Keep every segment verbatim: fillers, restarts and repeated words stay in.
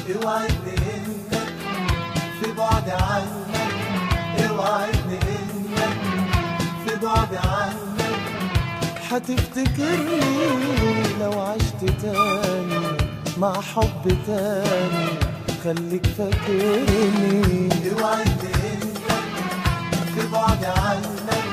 اوعدني انك في بعد عنك، اوعدني انك في بعد عنك حتفتكرني لو عشت تاني مع حب تاني، خليك فاكرني. اوعدني انك في بعد عنك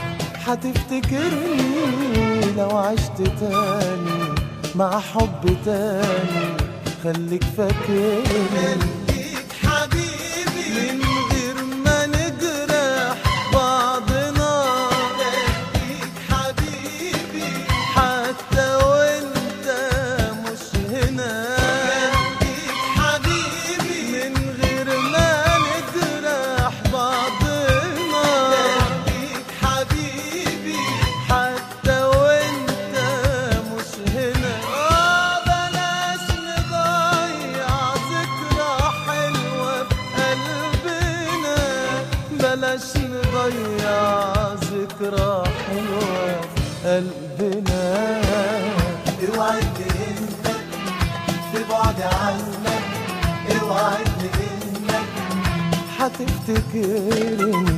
حتفتكرني لو عشت تاني مع حب تاني، خليك فاكرني. خليك حبيبي من غير ما نجرح بعضنا، خليك حبيبي حتى وانت مش هنا. خليك حبيبي من غير ما نجرح بعضنا، خليك حبيبي حتى وانت مش هنا. اه بلاش نضيع ذكرى حلوة في قلبنا، بلاش نضيع ذكرى حلوة في قلبنا. اوعدني انك في بعد عنك، اوعدني انك حتفتكرني.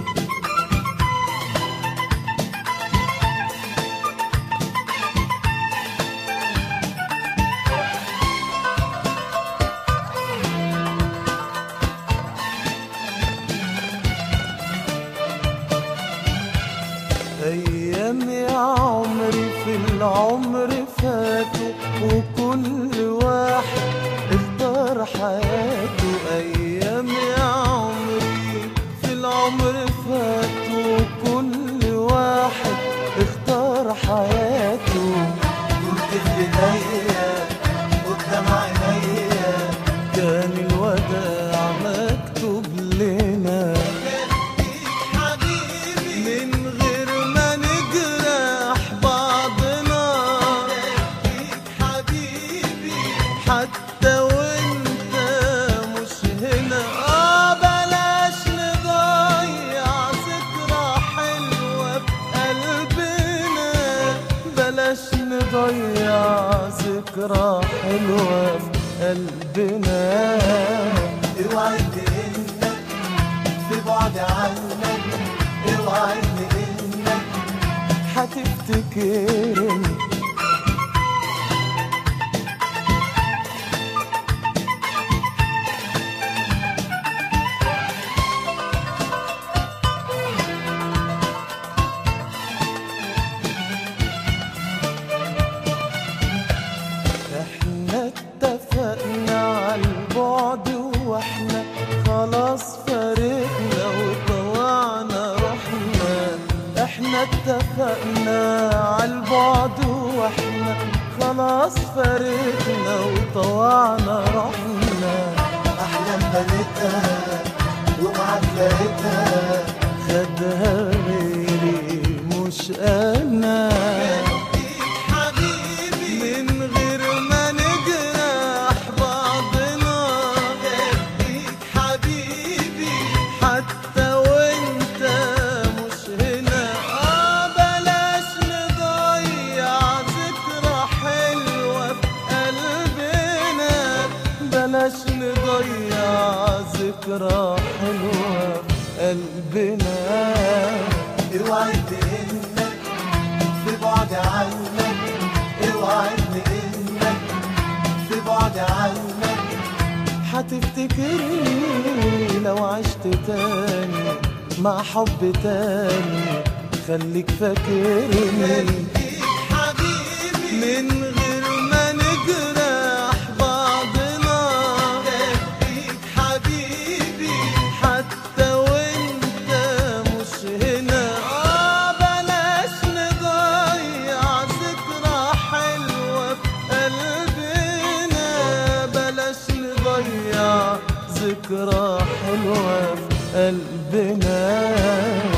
أيام يا عمري في العمر فاتوا، وكل واحد اختار حياته. أيام يا عمري في العمر فاتوا، وكل واحد اختار حياته. كنت في ايديا قدام عينيا، كان الوداع مكتوب لنا، خليك حبيبي من غير ما نجرح بعضنا، خليك حبيبي حتى وانت مش هنا. اه بلاش نضيع ذكرى حلوة في قلبنا، بلاش نضيع ذكرى حلوة في قلبنا. اوعدني انك في بعد عنك، اوعدني انك حتفتكرني. احنا اتفقنا عالبعد واحنا خلاص فارقنا وطوعنا روحنا. احنا اتفقنا عالبعد واحنا خلاص فارقنا وطوعنا روحنا. احلام بنيتها ومعاك لقيتها، خدها غيري مش انا، خليك حبيبي من غير ما نجرح بعضنا، خليك حبيبي حتى وانت مش هنا. اه بلاش نضيع ذكرى حلوة في قلبنا، بلاش نضيع ذكرى حلوة في قلبنا. اوعدني انك في بعد عنك، اوعدني انك في بعد عنك حتفتكرني لو عشت تاني مع حب تاني، خليك فاكرني. خليك حبيبي من غير ما نجرح بعضنا، خليك حبيبي حتى وانت مش هنا. اه بلاش نضيع ذكرى حلوة في قلبنا، بلاش نضيع ذكرى حلوة في قلبنا.